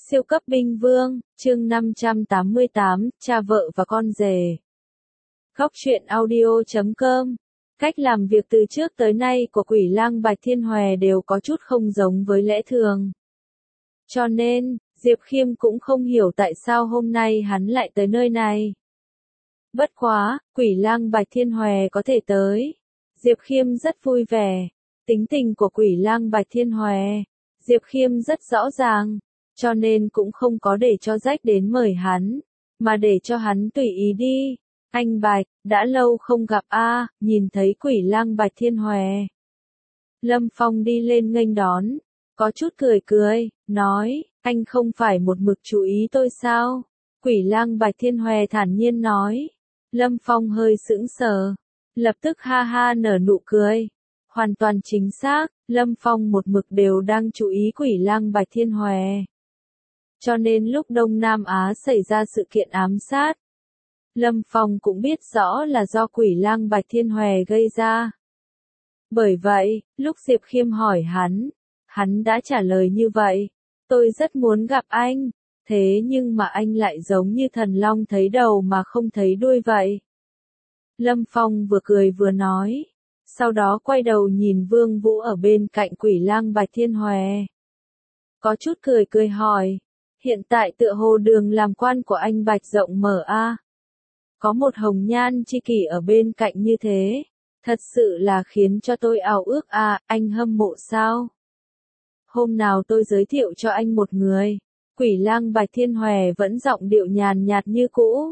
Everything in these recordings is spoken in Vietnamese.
Siêu cấp binh vương, chương 588, cha vợ và con rể. Góc truyện audio.com. Cách làm việc từ trước tới nay của Quỷ Lang Bạch Thiên Hòe đều có chút không giống với lẽ thường. Cho nên, Diệp Khiêm cũng không hiểu tại sao hôm nay hắn lại tới nơi này. Bất quá, Quỷ Lang Bạch Thiên Hòe có thể tới. Diệp Khiêm rất vui vẻ. Tính tình của Quỷ Lang Bạch Thiên Hòe, Diệp Khiêm rất rõ ràng. Cho nên cũng không có để cho Rách đến mời hắn, mà để cho hắn tùy ý đi. Anh Bạch, đã lâu không gặp a. Nhìn thấy Quỷ Lang Bạch Thiên Hòe. Lâm Phong đi lên nghênh đón, có chút cười cười, nói, anh không phải một mực chú ý tôi sao? Quỷ Lang Bạch Thiên Hòe thản nhiên nói. Lâm Phong hơi sững sờ, lập tức ha ha nở nụ cười. Hoàn toàn chính xác, Lâm Phong một mực đều đang chú ý Quỷ Lang Bạch Thiên Hòe. Cho nên lúc Đông Nam Á xảy ra sự kiện ám sát, Lâm Phong cũng biết rõ là do Quỷ Lang Bạch Thiên Hòe gây ra. Bởi vậy, lúc Diệp Khiêm hỏi hắn đã trả lời như vậy, tôi rất muốn gặp anh, thế nhưng mà anh lại giống như thần long thấy đầu mà không thấy đuôi vậy. Lâm Phong vừa cười vừa nói, sau đó quay đầu nhìn Vương Vũ ở bên cạnh Quỷ Lang Bạch Thiên Hòe. Có chút cười cười hỏi, hiện tại tựa hồ đường làm quan của anh Bạch rộng mở a. Có một hồng nhan chi kỷ ở bên cạnh như thế, thật sự là khiến cho tôi ao ước a. Anh hâm mộ sao? Hôm nào tôi giới thiệu cho anh một người. Quỷ Lang Bạch Thiên Hòe vẫn giọng điệu nhàn nhạt như cũ.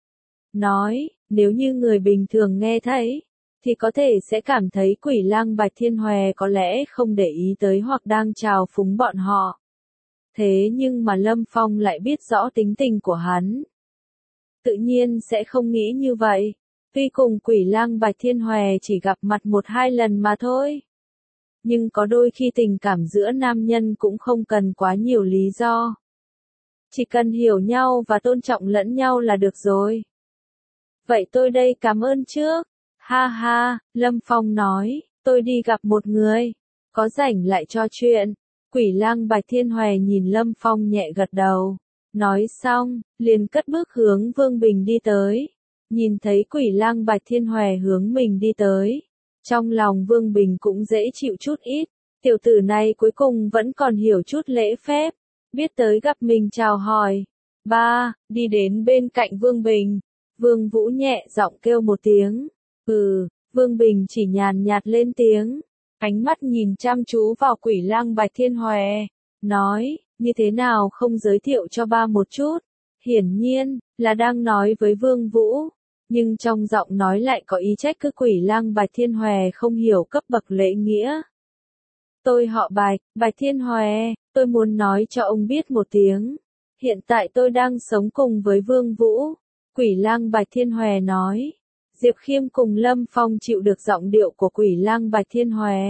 Nói, nếu như người bình thường nghe thấy, thì có thể sẽ cảm thấy Quỷ Lang Bạch Thiên Hòe có lẽ không để ý tới hoặc đang trào phúng bọn họ. Thế nhưng mà Lâm Phong lại biết rõ tính tình của hắn. Tự nhiên sẽ không nghĩ như vậy. Tuy cùng Quỷ Lang Bạch Thiên Hòe chỉ gặp mặt 1-2 lần mà thôi. Nhưng có đôi khi tình cảm giữa nam nhân cũng không cần quá nhiều lý do. Chỉ cần hiểu nhau và tôn trọng lẫn nhau là được rồi. Vậy tôi đây cảm ơn trước. Ha ha, Lâm Phong nói, tôi đi gặp một người. Có rảnh lại cho chuyện. Quỷ Lang Bạch Thiên Hòe nhìn Lâm Phong nhẹ gật đầu. Nói xong, liền cất bước hướng Vương Bình đi tới. Nhìn thấy Quỷ Lang Bạch Thiên Hòe hướng mình đi tới. Trong lòng Vương Bình cũng dễ chịu chút ít. Tiểu tử này cuối cùng vẫn còn hiểu chút lễ phép. Biết tới gặp mình chào hỏi. Ba, đi đến bên cạnh Vương Bình. Vương Vũ nhẹ giọng kêu một tiếng. Vương Bình chỉ nhàn nhạt lên tiếng. Ánh mắt nhìn chăm chú vào Quỷ Lang Bạch Thiên Hòe. Nói, như thế nào không giới thiệu cho ba một chút. Hiển nhiên, là đang nói với Vương Vũ. Nhưng trong giọng nói lại có ý trách cứ Quỷ Lang Bạch Thiên Hòe không hiểu cấp bậc lễ nghĩa. Tôi họ Bạch, Bạch Thiên Hòe, tôi muốn nói cho ông biết một tiếng. Hiện tại tôi đang sống cùng với Vương Vũ. Quỷ Lang Bạch Thiên Hòe nói. Diệp Khiêm cùng Lâm Phong chịu được giọng điệu của Quỷ Lang Bạch Thiên Hòe.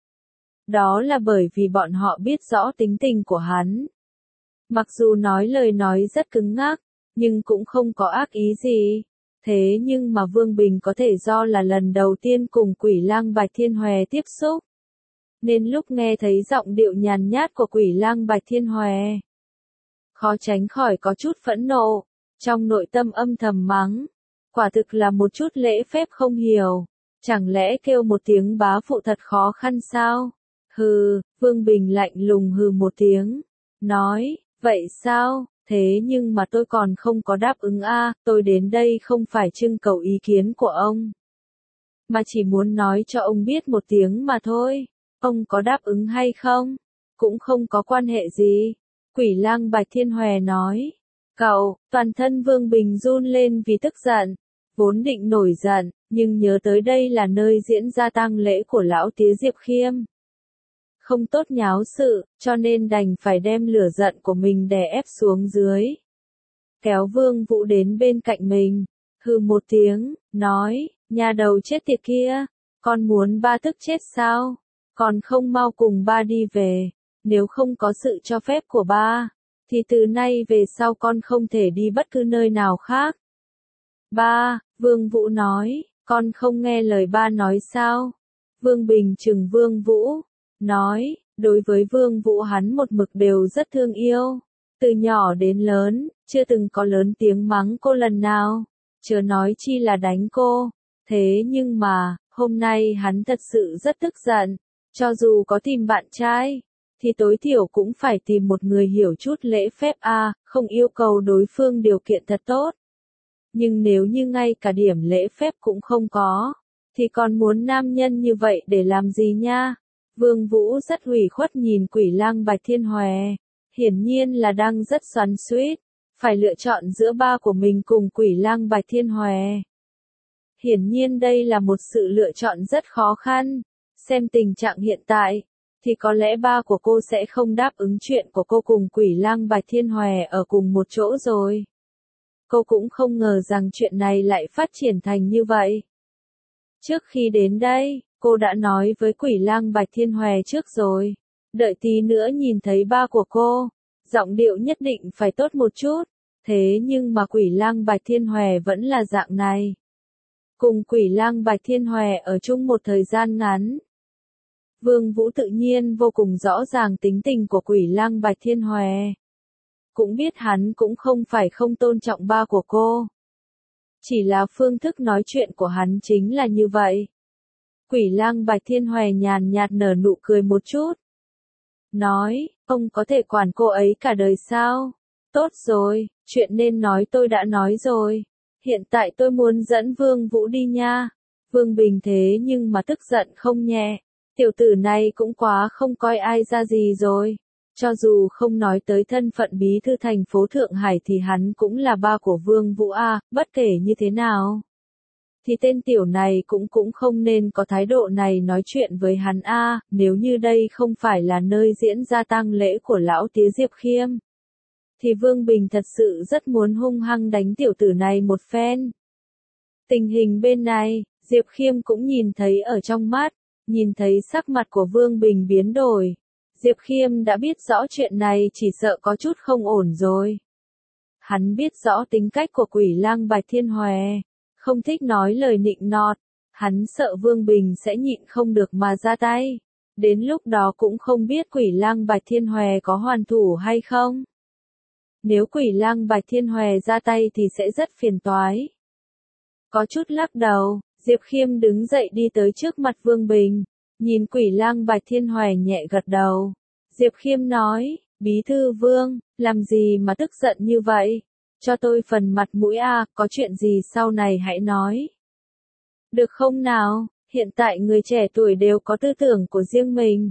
Đó là bởi vì bọn họ biết rõ tính tình của hắn. Mặc dù nói lời nói rất cứng ngắc, nhưng cũng không có ác ý gì. Thế nhưng mà Vương Bình có thể do là lần đầu tiên cùng Quỷ Lang Bạch Thiên Hòe tiếp xúc. Nên lúc nghe thấy giọng điệu nhàn nhát của Quỷ Lang Bạch Thiên Hòe, khó tránh khỏi có chút phẫn nộ, trong nội tâm âm thầm mắng. Quả thực là một chút lễ phép không hiểu. Chẳng lẽ kêu một tiếng bá phụ thật khó khăn sao? Vương Bình lạnh lùng hừ một tiếng. Nói, vậy sao? Thế nhưng mà tôi còn không có đáp ứng a. Tôi đến đây không phải trưng cầu ý kiến của ông. Mà chỉ muốn nói cho ông biết một tiếng mà thôi. Ông có đáp ứng hay không? Cũng không có quan hệ gì. Quỷ Lang Bạch Thiên Hòe nói. Cậu, toàn thân Vương Bình run lên vì tức giận. Vốn định nổi giận, nhưng nhớ tới đây là nơi diễn ra tang lễ của lão tía Diệp Khiêm. Không tốt nháo sự, cho nên đành phải đem lửa giận của mình đè ép xuống dưới. Kéo Vương Vũ đến bên cạnh mình, hừ một tiếng, nói, nhà đầu chết tiệt kia, con muốn ba tức chết sao? Còn không mau cùng ba đi về, nếu không có sự cho phép của ba, thì từ nay về sau con không thể đi bất cứ nơi nào khác. Ba, Vương Vũ nói, con không nghe lời ba nói sao? Vương Bình trừng Vương Vũ, nói, đối với Vương Vũ hắn một mực đều rất thương yêu. Từ nhỏ đến lớn, chưa từng có lớn tiếng mắng cô lần nào, chớ nói chi là đánh cô. Thế nhưng mà, hôm nay hắn thật sự rất tức giận. Cho dù có tìm bạn trai, thì tối thiểu cũng phải tìm một người hiểu chút lễ phép không yêu cầu đối phương điều kiện thật tốt. Nhưng nếu như ngay cả điểm lễ phép cũng không có, thì còn muốn nam nhân như vậy để làm gì nha? Vương Vũ rất ủy khuất nhìn Quỷ Lang Bạch Thiên Hòe, hiển nhiên là đang rất xoắn xuýt, phải lựa chọn giữa ba của mình cùng Quỷ Lang Bạch Thiên Hòe. Hiển nhiên đây là một sự lựa chọn rất khó khăn, xem tình trạng hiện tại, thì có lẽ ba của cô sẽ không đáp ứng chuyện của cô cùng Quỷ Lang Bạch Thiên Hòe ở cùng một chỗ rồi. Cô cũng không ngờ rằng chuyện này lại phát triển thành như vậy. Trước khi đến đây, cô đã nói với Quỷ Lang Bạch Thiên Hòe trước rồi, đợi tí nữa nhìn thấy ba của cô, giọng điệu nhất định phải tốt một chút, thế nhưng mà Quỷ Lang Bạch Thiên Hòe vẫn là dạng này. Cùng Quỷ Lang Bạch Thiên Hòe ở chung một thời gian ngắn. Vương Vũ tự nhiên vô cùng rõ ràng tính tình của Quỷ Lang Bạch Thiên Hòe. Cũng biết hắn cũng không phải không tôn trọng ba của cô. Chỉ là phương thức nói chuyện của hắn chính là như vậy. Quỷ Lang Bạch Thiên Hòe nhàn nhạt nở nụ cười một chút. Nói, ông có thể quản cô ấy cả đời sao? Tốt rồi, chuyện nên nói tôi đã nói rồi. Hiện tại tôi muốn dẫn Vương Vũ đi nha. Vương Bình thế nhưng mà tức giận không nhẹ. Tiểu tử này cũng quá không coi ai ra gì rồi. Cho dù không nói tới thân phận bí thư thành phố Thượng Hải thì hắn cũng là ba của Vương Vũ bất kể như thế nào. Thì tên tiểu này cũng không nên có thái độ này nói chuyện với hắn nếu như đây không phải là nơi diễn ra tang lễ của lão tía Diệp Khiêm. Thì Vương Bình thật sự rất muốn hung hăng đánh tiểu tử này một phen. Tình hình bên này, Diệp Khiêm cũng nhìn thấy ở trong mắt, nhìn thấy sắc mặt của Vương Bình biến đổi. Diệp Khiêm đã biết rõ chuyện này chỉ sợ có chút không ổn rồi. Hắn biết rõ tính cách của Quỷ Lang Bạch Thiên Hòe, không thích nói lời nịnh nọt, hắn sợ Vương Bình sẽ nhịn không được mà ra tay. Đến lúc đó cũng không biết Quỷ Lang Bạch Thiên Hòe có hoàn thủ hay không. Nếu Quỷ Lang Bạch Thiên Hòe ra tay thì sẽ rất phiền toái. Có chút lắc đầu, Diệp Khiêm đứng dậy đi tới trước mặt Vương Bình, nhìn Quỷ Lang Bạch Thiên Hòe nhẹ gật đầu. Diệp Khiêm nói, Bí thư Vương, làm gì mà tức giận như vậy? Cho tôi phần mặt mũi có chuyện gì sau này hãy nói. Được không nào, hiện tại người trẻ tuổi đều có tư tưởng của riêng mình.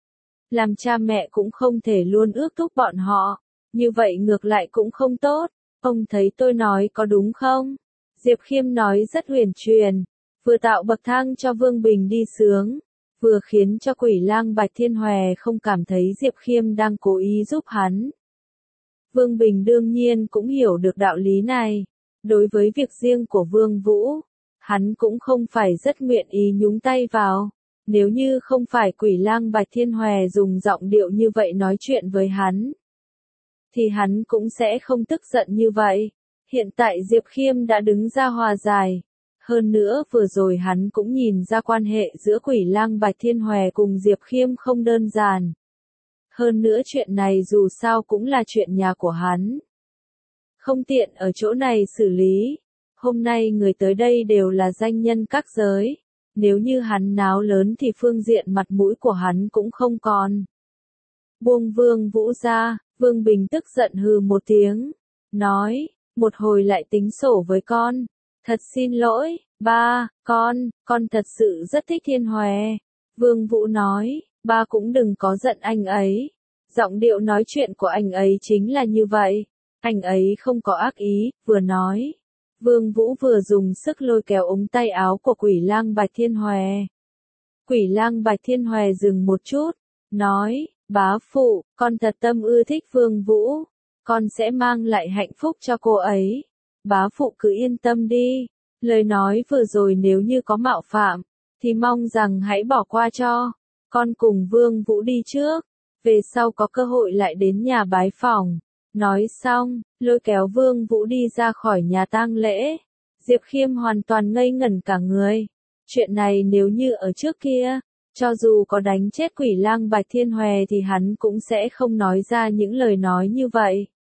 Làm cha mẹ cũng không thể luôn ước thúc bọn họ, như vậy ngược lại cũng không tốt. Ông thấy tôi nói có đúng không? Diệp Khiêm nói rất huyền truyền, vừa tạo bậc thang cho Vương Bình đi sướng, vừa khiến cho Quỷ Lang Bạch Thiên Hòe không cảm thấy Diệp Khiêm đang cố ý giúp hắn. Vương Bình đương nhiên cũng hiểu được đạo lý này. Đối với việc riêng của Vương Vũ, hắn cũng không phải rất nguyện ý nhúng tay vào. Nếu như không phải Quỷ Lang Bạch Thiên Hòe dùng giọng điệu như vậy nói chuyện với hắn, thì hắn cũng sẽ không tức giận như vậy. Hiện tại Diệp Khiêm đã đứng ra hòa giải. Hơn nữa vừa rồi hắn cũng nhìn ra quan hệ giữa Quỷ Lang Bạch Thiên Hòe cùng Diệp Khiêm không đơn giản. Hơn nữa chuyện này dù sao cũng là chuyện nhà của hắn. Không tiện ở chỗ này xử lý. Hôm nay người tới đây đều là danh nhân các giới. Nếu như hắn náo lớn thì phương diện mặt mũi của hắn cũng không còn. Buông Vương Vũ ra, Vương Bình tức giận hừ một tiếng. Nói, một hồi lại tính sổ với con. Thật xin lỗi, ba, con thật sự rất thích Thiên Hòe. Vương Vũ nói, ba cũng đừng có giận anh ấy. Giọng điệu nói chuyện của anh ấy chính là như vậy. Anh ấy không có ác ý, vừa nói. Vương Vũ vừa dùng sức lôi kéo ống tay áo của Quỷ Lang Bạch Thiên Hòe. Quỷ Lang Bạch Thiên Hòe dừng một chút, nói, bá phụ, con thật tâm ưa thích Vương Vũ. Con sẽ mang lại hạnh phúc cho cô ấy. Bá phụ cứ yên tâm đi. Lời nói vừa rồi nếu như có mạo phạm, thì mong rằng hãy bỏ qua cho. Con cùng Vương Vũ đi trước. Về sau có cơ hội lại đến nhà bái phỏng. Nói xong, lôi kéo Vương Vũ đi ra khỏi nhà tang lễ. Diệp Khiêm hoàn toàn ngây ngẩn cả người. Chuyện này nếu như ở trước kia, cho dù có đánh chết Quỷ Lang Bạch Thiên Hòe thì hắn cũng sẽ không nói ra những lời nói như vậy.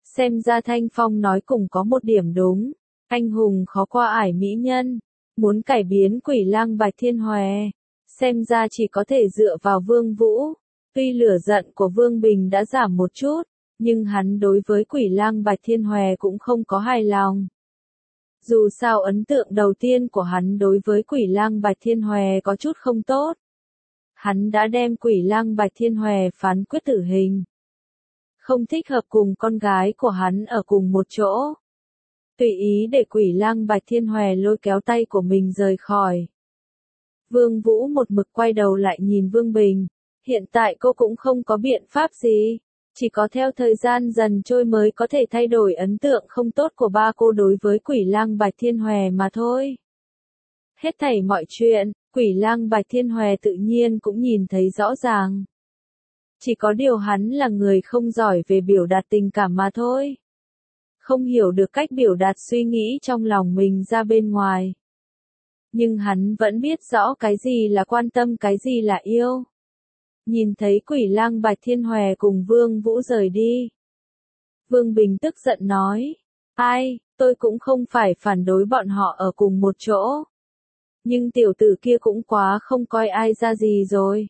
Xem ra Thanh Phong nói cùng có một điểm đúng. Anh hùng khó qua ải mỹ nhân. Muốn cải biến Quỷ Lang Bạch Thiên Hòe. Xem ra chỉ có thể dựa vào Vương Vũ. Tuy lửa giận của Vương Bình đã giảm một chút, nhưng hắn đối với Quỷ Lang Bạch Thiên Hòe cũng không có hài lòng. Dù sao ấn tượng đầu tiên của hắn đối với Quỷ Lang Bạch Thiên Hòe có chút không tốt. Hắn đã đem Quỷ Lang Bạch Thiên Hòe phán quyết tử hình. Không thích hợp cùng con gái của hắn ở cùng một chỗ. Tùy ý để Quỷ Lang Bạch Thiên Hòe lôi kéo tay của mình rời khỏi. Vương Vũ một mực quay đầu lại nhìn Vương Bình. Hiện tại cô cũng không có biện pháp gì. Chỉ có theo thời gian dần trôi mới có thể thay đổi ấn tượng không tốt của ba cô đối với Quỷ Lang Bạch Thiên Hòe mà thôi. Hết thảy mọi chuyện, Quỷ Lang Bạch Thiên Hòe tự nhiên cũng nhìn thấy rõ ràng. Chỉ có điều hắn là người không giỏi về biểu đạt tình cảm mà thôi. Không hiểu được cách biểu đạt suy nghĩ trong lòng mình ra bên ngoài. Nhưng hắn vẫn biết rõ cái gì là quan tâm, cái gì là yêu. Nhìn thấy Quỷ Lang Bạch Thiên Hòe cùng Vương Vũ rời đi. Vương Bình tức giận nói, ai, tôi cũng không phải phản đối bọn họ ở cùng một chỗ. Nhưng tiểu tử kia cũng quá không coi ai ra gì rồi.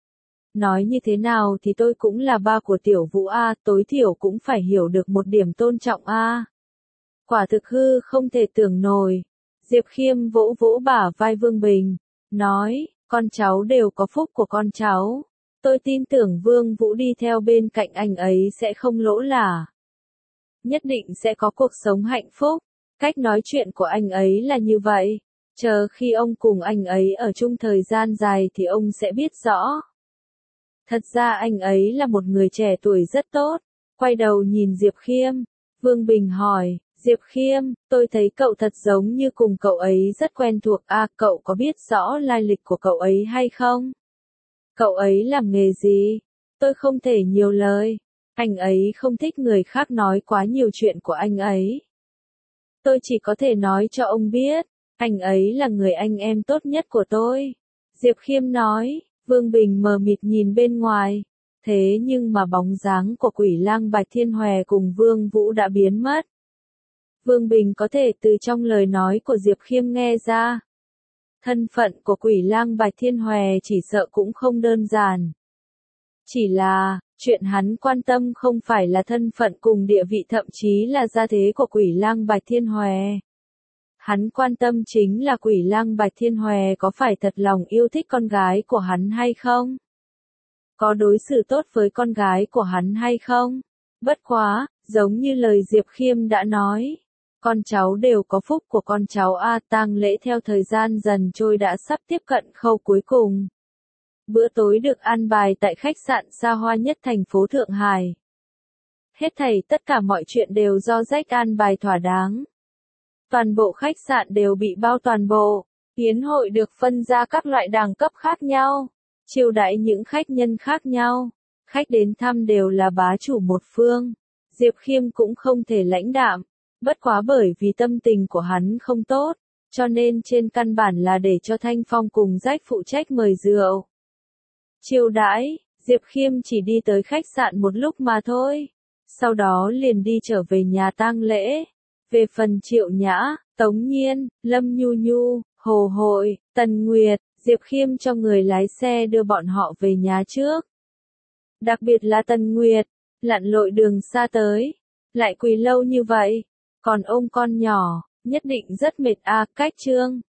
Nói như thế nào thì tôi cũng là ba của tiểu Vũ A, tối thiểu cũng phải hiểu được một điểm tôn trọng A. Quả thực hư không thể tưởng nổi. Diệp Khiêm vỗ vỗ bả vai Vương Bình, nói, con cháu đều có phúc của con cháu. Tôi tin tưởng Vương Vũ đi theo bên cạnh anh ấy sẽ không lỗ lã. Nhất định sẽ có cuộc sống hạnh phúc. Cách nói chuyện của anh ấy là như vậy. Chờ khi ông cùng anh ấy ở chung thời gian dài thì ông sẽ biết rõ. Thật ra anh ấy là một người trẻ tuổi rất tốt. Quay đầu nhìn Diệp Khiêm. Vương Bình hỏi, Diệp Khiêm, tôi thấy cậu thật giống như cùng cậu ấy rất quen thuộc. Cậu có biết rõ lai lịch của cậu ấy hay không? Cậu ấy làm nghề gì? Tôi không thể nhiều lời. Anh ấy không thích người khác nói quá nhiều chuyện của anh ấy. Tôi chỉ có thể nói cho ông biết, anh ấy là người anh em tốt nhất của tôi. Diệp Khiêm nói, Vương Bình mờ mịt nhìn bên ngoài. Thế nhưng mà bóng dáng của Quỷ Lang Bạch Thiên Hòe cùng Vương Vũ đã biến mất. Vương Bình có thể từ trong lời nói của Diệp Khiêm nghe ra. Thân phận của Quỷ Lang Bạch Thiên Hòe chỉ sợ cũng không đơn giản. Chỉ là, chuyện hắn quan tâm không phải là thân phận cùng địa vị, thậm chí là gia thế của Quỷ Lang Bạch Thiên Hòe. Hắn quan tâm chính là Quỷ Lang Bạch Thiên Hòe có phải thật lòng yêu thích con gái của hắn hay không? Có đối xử tốt với con gái của hắn hay không? Bất quá, giống như lời Diệp Khiêm đã nói. Con cháu đều có phúc của con cháu A. Tang lễ theo thời gian dần trôi đã sắp tiếp cận khâu cuối cùng. Bữa tối được an bài tại khách sạn xa hoa nhất thành phố Thượng Hải. Hết thảy tất cả mọi chuyện đều do Jack an bài thỏa đáng. Toàn bộ khách sạn đều bị bao toàn bộ. Yến hội được phân ra các loại đẳng cấp khác nhau. Chiêu đãi những khách nhân khác nhau. Khách đến thăm đều là bá chủ một phương. Diệp Khiêm cũng không thể lãnh đạm. Bất quá bởi vì tâm tình của hắn không tốt, cho nên trên căn bản là để cho Thanh Phong cùng Jack phụ trách mời rượu. Chiêu đãi, Diệp Khiêm chỉ đi tới khách sạn một lúc mà thôi. Sau đó liền đi trở về nhà tang lễ. Về phần Triệu Nhã, Tống Nhiên, Lâm Nhu Nhu, Hồ Hội, Tần Nguyệt, Diệp Khiêm cho người lái xe đưa bọn họ về nhà trước. Đặc biệt là Tần Nguyệt, lặn lội đường xa tới, lại quỳ lâu như vậy. Còn ôm con nhỏ, nhất định rất mệt. Cách chương